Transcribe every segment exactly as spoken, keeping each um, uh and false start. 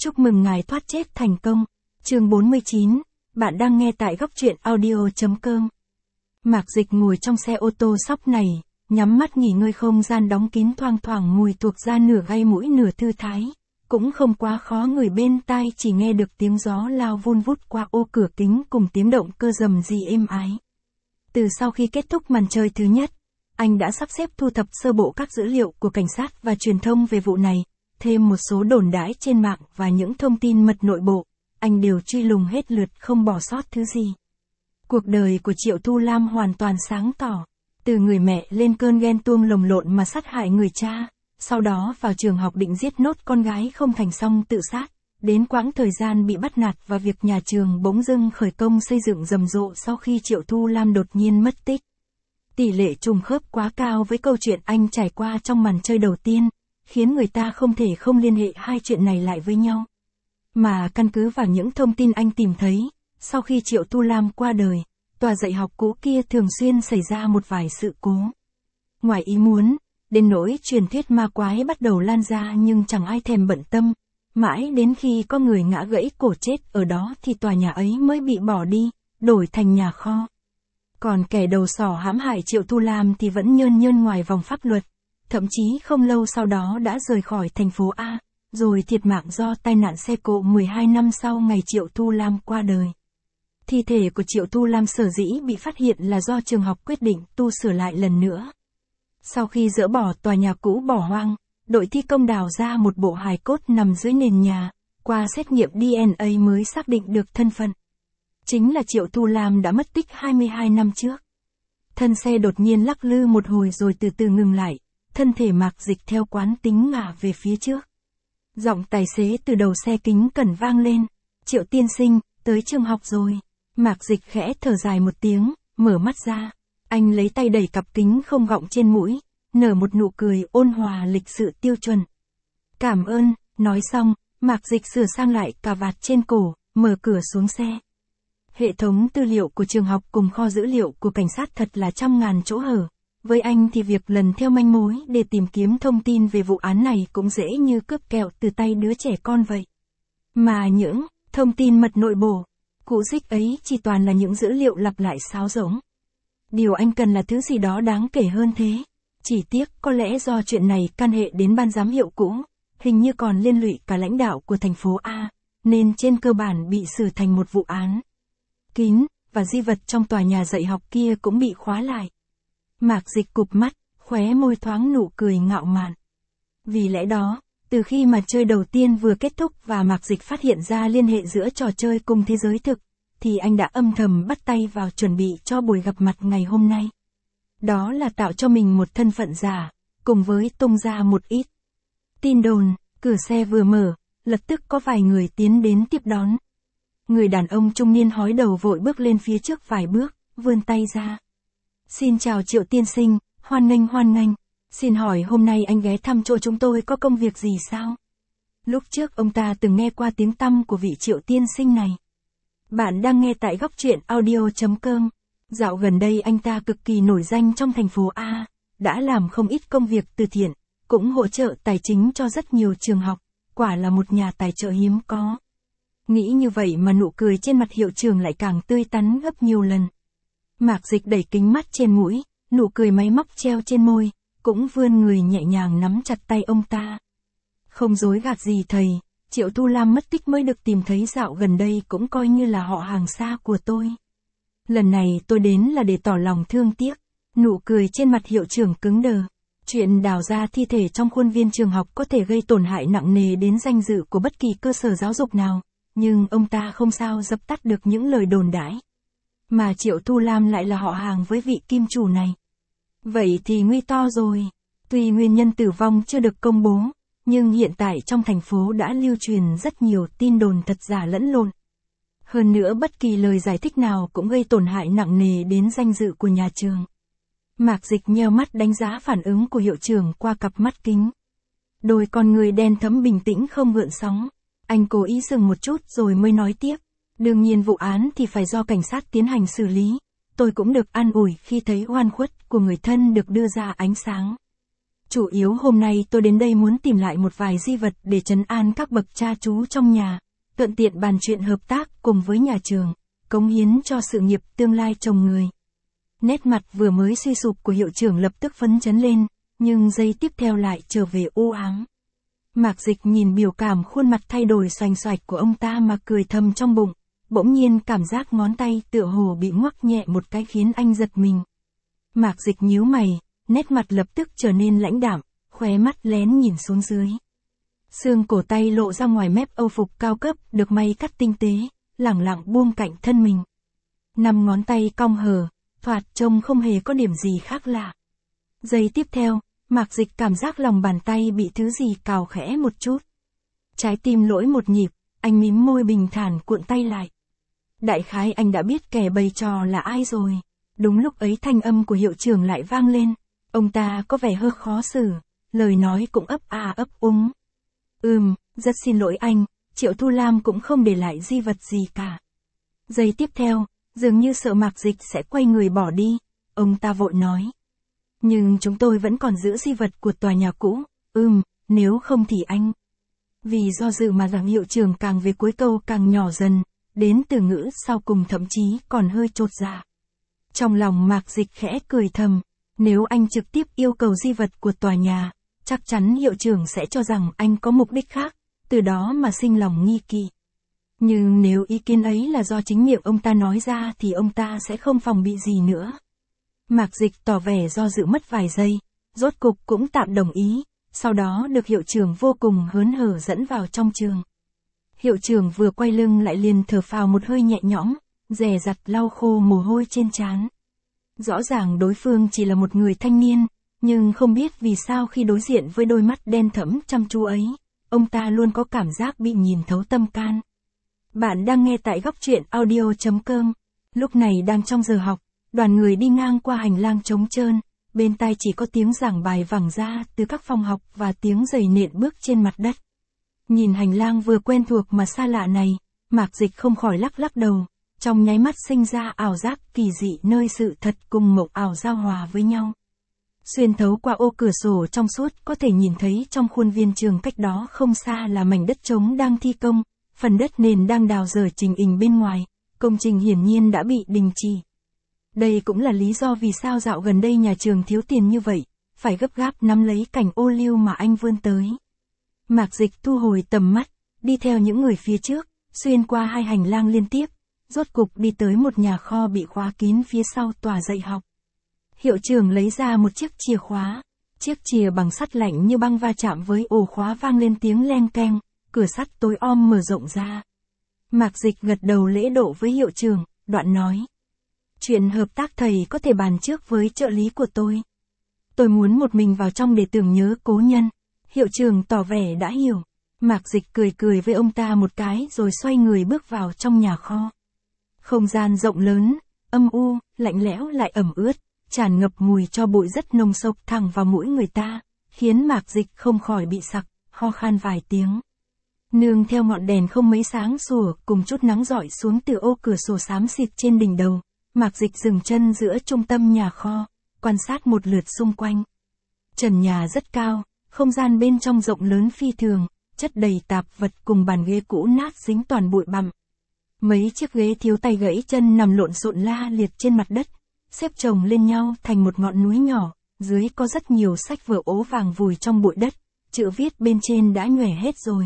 Chúc mừng ngài thoát chết thành công. Chương bốn mươi chín, bạn đang nghe tại góc truyện audio chấm com. Mạc Dịch ngồi trong xe ô tô sóc này, nhắm mắt nghỉ ngơi, không gian đóng kín, thoang thoảng mùi thuộc ra nửa gai mũi nửa thư thái. Cũng không quá khó người bên tai, chỉ nghe được tiếng gió lao vun vút qua ô cửa kính cùng tiếng động cơ rầm rì êm ái. Từ sau khi kết thúc màn chơi thứ nhất, anh đã sắp xếp thu thập sơ bộ các dữ liệu của cảnh sát và truyền thông về vụ này, thêm một số đồn đãi trên mạng và những thông tin mật nội bộ, anh đều truy lùng hết lượt, không bỏ sót thứ gì. Cuộc đời của Triệu Thu Lam hoàn toàn sáng tỏ, từ người mẹ lên cơn ghen tuông lồng lộn mà sát hại người cha, sau đó vào trường học định giết nốt con gái không thành xong tự sát, đến quãng thời gian bị bắt nạt và việc nhà trường bỗng dưng khởi công xây dựng rầm rộ sau khi Triệu Thu Lam đột nhiên mất tích. Tỷ lệ trùng khớp quá cao với câu chuyện anh trải qua trong màn chơi đầu tiên, khiến người ta không thể không liên hệ hai chuyện này lại với nhau. Mà căn cứ vào những thông tin anh tìm thấy, sau khi Triệu Thu Lam qua đời, tòa dạy học cũ kia thường xuyên xảy ra một vài sự cố ngoài ý muốn, đến nỗi truyền thuyết ma quái bắt đầu lan ra, nhưng chẳng ai thèm bận tâm. Mãi đến khi có người ngã gãy cổ chết ở đó thì tòa nhà ấy mới bị bỏ đi, đổi thành nhà kho. Còn kẻ đầu sỏ hãm hại Triệu Thu Lam thì vẫn nhơn nhơn ngoài vòng pháp luật, thậm chí không lâu sau đó đã rời khỏi thành phố A, rồi thiệt mạng do tai nạn xe cộ mười hai năm sau ngày Triệu Thu Lam qua đời. Thi thể của Triệu Thu Lam sở dĩ bị phát hiện là do trường học quyết định tu sửa lại lần nữa. Sau khi dỡ bỏ tòa nhà cũ bỏ hoang, đội thi công đào ra một bộ hài cốt nằm dưới nền nhà, qua xét nghiệm đê en a mới xác định được thân phận. Chính là Triệu Thu Lam đã mất tích hai mươi hai năm trước. Thân xe đột nhiên lắc lư một hồi rồi từ từ ngừng lại, thân thể Mạc Dịch theo quán tính ngả về phía trước. Giọng tài xế từ đầu xe kính cẩn vang lên, Triệu tiên sinh, tới trường học rồi. Mạc Dịch khẽ thở dài một tiếng, mở mắt ra. Anh lấy tay đẩy cặp kính không gọng trên mũi, nở một nụ cười ôn hòa lịch sự tiêu chuẩn. Cảm ơn, nói xong, Mạc Dịch sửa sang lại cà vạt trên cổ, mở cửa xuống xe. Hệ thống tư liệu của trường học cùng kho dữ liệu của cảnh sát thật là trăm ngàn chỗ hở. Với anh thì việc lần theo manh mối để tìm kiếm thông tin về vụ án này cũng dễ như cướp kẹo từ tay đứa trẻ con vậy. Mà những thông tin mật nội bộ, cụ dích ấy chỉ toàn là những dữ liệu lặp lại sáo rỗng. Điều anh cần là thứ gì đó đáng kể hơn thế. Chỉ tiếc có lẽ do chuyện này can hệ đến ban giám hiệu cũ, hình như còn liên lụy cả lãnh đạo của thành phố A, nên trên cơ bản bị xử thành một vụ án kín, và di vật trong tòa nhà dạy học kia cũng bị khóa lại. Mạc Dịch cụp mắt, khóe môi thoáng nụ cười ngạo mạn. Vì lẽ đó, từ khi mà chơi đầu tiên vừa kết thúc và Mạc Dịch phát hiện ra liên hệ giữa trò chơi cùng thế giới thực, thì anh đã âm thầm bắt tay vào chuẩn bị cho buổi gặp mặt ngày hôm nay. Đó là tạo cho mình một thân phận giả, cùng với tung ra một ít tin đồn. Cửa xe vừa mở, lập tức có vài người tiến đến tiếp đón. Người đàn ông trung niên hói đầu vội bước lên phía trước vài bước, vươn tay ra. Xin chào Triệu tiên sinh, hoan nghênh hoan nghênh. Xin hỏi hôm nay anh ghé thăm chỗ chúng tôi có công việc gì sao? Lúc trước ông ta từng nghe qua tiếng tăm của vị Triệu tiên sinh này. Bạn đang nghe tại góc truyện audio chấm com. Dạo gần đây anh ta cực kỳ nổi danh trong thành phố A, đã làm không ít công việc từ thiện, cũng hỗ trợ tài chính cho rất nhiều trường học, quả là một nhà tài trợ hiếm có. Nghĩ như vậy mà nụ cười trên mặt hiệu trưởng lại càng tươi tắn gấp nhiều lần. Mạc Dịch đẩy kính mắt trên mũi, nụ cười máy móc treo trên môi, cũng vươn người nhẹ nhàng nắm chặt tay ông ta. Không dối gạt gì thầy, Triệu Thu Lam mất tích mới được tìm thấy dạo gần đây cũng coi như là họ hàng xa của tôi. Lần này tôi đến là để tỏ lòng thương tiếc. Nụ cười trên mặt hiệu trưởng cứng đờ. Chuyện đào ra thi thể trong khuôn viên trường học có thể gây tổn hại nặng nề đến danh dự của bất kỳ cơ sở giáo dục nào, nhưng ông ta không sao dập tắt được những lời đồn đãi. Mà Triệu Thu Lam lại là họ hàng với vị kim chủ này. Vậy thì nguy to rồi. Tuy nguyên nhân tử vong chưa được công bố, nhưng hiện tại trong thành phố đã lưu truyền rất nhiều tin đồn thật giả lẫn lộn. Hơn nữa bất kỳ lời giải thích nào cũng gây tổn hại nặng nề đến danh dự của nhà trường. Mạc Dịch nheo mắt đánh giá phản ứng của hiệu trưởng qua cặp mắt kính. Đôi con người đen thẫm bình tĩnh không gợn sóng. Anh cố ý dừng một chút rồi mới nói tiếp. Đương nhiên vụ án thì phải do cảnh sát tiến hành xử lý. Tôi cũng được an ủi khi thấy oan khuất của người thân được đưa ra ánh sáng. Chủ yếu hôm nay tôi đến đây muốn tìm lại một vài di vật để trấn an các bậc cha chú trong nhà, thuận tiện bàn chuyện hợp tác cùng với nhà trường, cống hiến cho sự nghiệp tương lai chồng người. Nét mặt vừa mới suy sụp của hiệu trưởng lập tức phấn chấn lên, nhưng giây tiếp theo lại trở về u ám. Mạc Dịch nhìn biểu cảm khuôn mặt thay đổi xoành xoạch của ông ta mà cười thầm trong bụng, bỗng nhiên cảm giác ngón tay tựa hồ bị ngoắc nhẹ một cái khiến anh giật mình. Mạc Dịch nhíu mày, nét mặt lập tức trở nên lãnh đạm, khóe mắt lén nhìn xuống dưới. Xương cổ tay lộ ra ngoài mép âu phục cao cấp được may cắt tinh tế, lẳng lặng buông cạnh thân mình. Năm ngón tay cong hở, thoạt trông không hề có điểm gì khác lạ. Giây tiếp theo, Mạc Dịch cảm giác lòng bàn tay bị thứ gì cào khẽ một chút. Trái tim lỗi một nhịp, anh mím môi bình thản cuộn tay lại. Đại khái anh đã biết kẻ bày trò là ai rồi. Đúng lúc ấy thanh âm của hiệu trưởng lại vang lên. Ông ta có vẻ hơi khó xử, lời nói cũng ấp a ấp úng. Ừm, rất xin lỗi anh, Triệu Thu Lam cũng không để lại di vật gì cả. Giây tiếp theo, dường như sợ Mạc Dịch sẽ quay người bỏ đi, ông ta vội nói. Nhưng chúng tôi vẫn còn giữ di vật của tòa nhà cũ, ừm, nếu không thì anh. Vì do dự mà rằng hiệu trưởng càng về cuối câu càng nhỏ dần, đến từ ngữ sau cùng thậm chí còn hơi chột dạ. Trong lòng Mạc Dịch khẽ cười thầm, nếu anh trực tiếp yêu cầu di vật của tòa nhà, chắc chắn hiệu trưởng sẽ cho rằng anh có mục đích khác, từ đó mà sinh lòng nghi kỵ. Nhưng nếu ý kiến ấy là do chính miệng ông ta nói ra thì ông ta sẽ không phòng bị gì nữa. Mạc Dịch tỏ vẻ do dự mất vài giây, rốt cục cũng tạm đồng ý, sau đó được hiệu trưởng vô cùng hớn hở dẫn vào trong trường. Hiệu trưởng vừa quay lưng lại liền thở phào một hơi nhẹ nhõm, dè dặt lau khô mồ hôi trên trán. Rõ ràng đối phương chỉ là một người thanh niên, nhưng không biết vì sao khi đối diện với đôi mắt đen thẫm chăm chú ấy, ông ta luôn có cảm giác bị nhìn thấu tâm can. Bạn đang nghe tại góc truyện audio chấm com. Lúc này đang trong giờ học, đoàn người đi ngang qua hành lang trống trơn, bên tai chỉ có tiếng giảng bài vẳng ra từ các phòng học và tiếng giày nện bước trên mặt đất. Nhìn hành lang vừa quen thuộc mà xa lạ này, Mạc Dịch không khỏi lắc lắc đầu, trong nháy mắt sinh ra ảo giác kỳ dị nơi sự thật cùng mộng ảo giao hòa với nhau. Xuyên thấu qua ô cửa sổ trong suốt có thể nhìn thấy trong khuôn viên trường cách đó không xa là mảnh đất trống đang thi công, phần đất nền đang đào dở trình hình bên ngoài, công trình hiển nhiên đã bị đình chỉ. Đây cũng là lý do vì sao dạo gần đây nhà trường thiếu tiền như vậy, phải gấp gáp nắm lấy cảnh ô liu mà anh vươn tới. Mạc Dịch thu hồi tầm mắt, đi theo những người phía trước, xuyên qua hai hành lang liên tiếp, rốt cục đi tới một nhà kho bị khóa kín phía sau tòa dạy học. Hiệu trưởng lấy ra một chiếc chìa khóa, chiếc chìa bằng sắt lạnh như băng va chạm với ổ khóa vang lên tiếng leng keng, cửa sắt tối om mở rộng ra. Mạc Dịch gật đầu lễ độ với hiệu trưởng, đoạn nói. Chuyện hợp tác thầy có thể bàn trước với trợ lý của tôi. Tôi muốn một mình vào trong để tưởng nhớ cố nhân. Hiệu trưởng tỏ vẻ đã hiểu. Mạc Dịch cười cười với ông ta một cái rồi xoay người bước vào trong nhà kho. Không gian rộng lớn, âm u, lạnh lẽo lại ẩm ướt, tràn ngập mùi cho bụi rất nồng sộc thẳng vào mũi người ta, khiến Mạc Dịch không khỏi bị sặc, ho khan vài tiếng. Nương theo ngọn đèn không mấy sáng sủa cùng chút nắng rọi xuống từ ô cửa sổ xám xịt trên đỉnh đầu, Mạc Dịch dừng chân giữa trung tâm nhà kho, quan sát một lượt xung quanh. Trần nhà rất cao, không gian bên trong rộng lớn phi thường, chất đầy tạp vật cùng bàn ghế cũ nát dính toàn bụi bặm. Mấy chiếc ghế thiếu tay gãy chân nằm lộn xộn la liệt trên mặt đất, xếp chồng lên nhau thành một ngọn núi nhỏ, dưới có rất nhiều sách vở ố vàng vùi trong bụi đất, chữ viết bên trên đã nhòe hết rồi.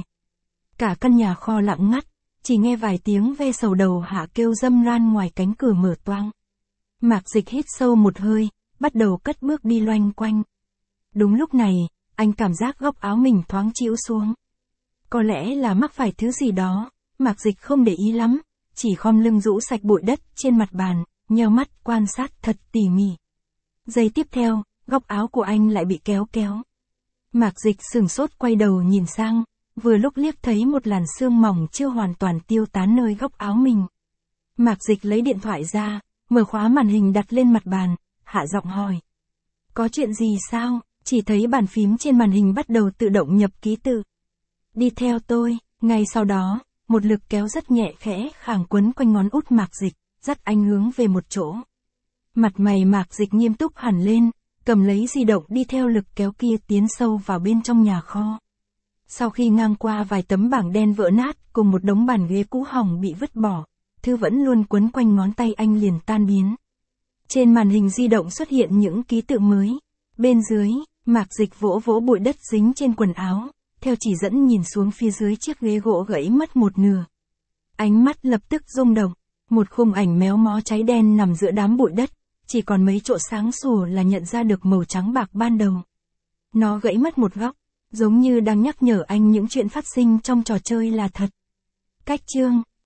Cả căn nhà kho lặng ngắt, chỉ nghe vài tiếng ve sầu đầu hạ kêu râm ran ngoài cánh cửa mở toang. Mạc Dịch hít sâu một hơi, bắt đầu cất bước đi loanh quanh. Đúng lúc này, anh cảm giác góc áo mình thoáng chĩu xuống. Có lẽ là mắc phải thứ gì đó, Mạc Dịch không để ý lắm, chỉ khom lưng rũ sạch bụi đất trên mặt bàn, nheo mắt quan sát thật tỉ mỉ. Giây tiếp theo, góc áo của anh lại bị kéo kéo. Mạc Dịch sửng sốt quay đầu nhìn sang, vừa lúc liếc thấy một làn sương mỏng chưa hoàn toàn tiêu tán nơi góc áo mình. Mạc Dịch lấy điện thoại ra, mở khóa màn hình đặt lên mặt bàn, hạ giọng hỏi. Có chuyện gì sao? Chỉ thấy bàn phím trên màn hình bắt đầu tự động nhập ký tự. Đi theo tôi, ngay sau đó, một lực kéo rất nhẹ khẽ khàng quấn quanh ngón út Mạc Dịch, dắt anh hướng về một chỗ. Mặt mày Mạc Dịch nghiêm túc hẳn lên, cầm lấy di động đi theo lực kéo kia tiến sâu vào bên trong nhà kho. Sau khi ngang qua vài tấm bảng đen vỡ nát cùng một đống bàn ghế cũ hỏng bị vứt bỏ, thư vẫn luôn quấn quanh ngón tay anh liền tan biến. Trên màn hình di động xuất hiện những ký tự mới. Bên dưới, Mạc Dịch vỗ vỗ bụi đất dính trên quần áo, theo chỉ dẫn nhìn xuống phía dưới chiếc ghế gỗ gãy mất một nửa. Ánh mắt lập tức rung động, một khung ảnh méo mó cháy đen nằm giữa đám bụi đất, chỉ còn mấy chỗ sáng sủa là nhận ra được màu trắng bạc ban đầu. Nó gãy mất một góc, giống như đang nhắc nhở anh những chuyện phát sinh trong trò chơi là thật. Cách chương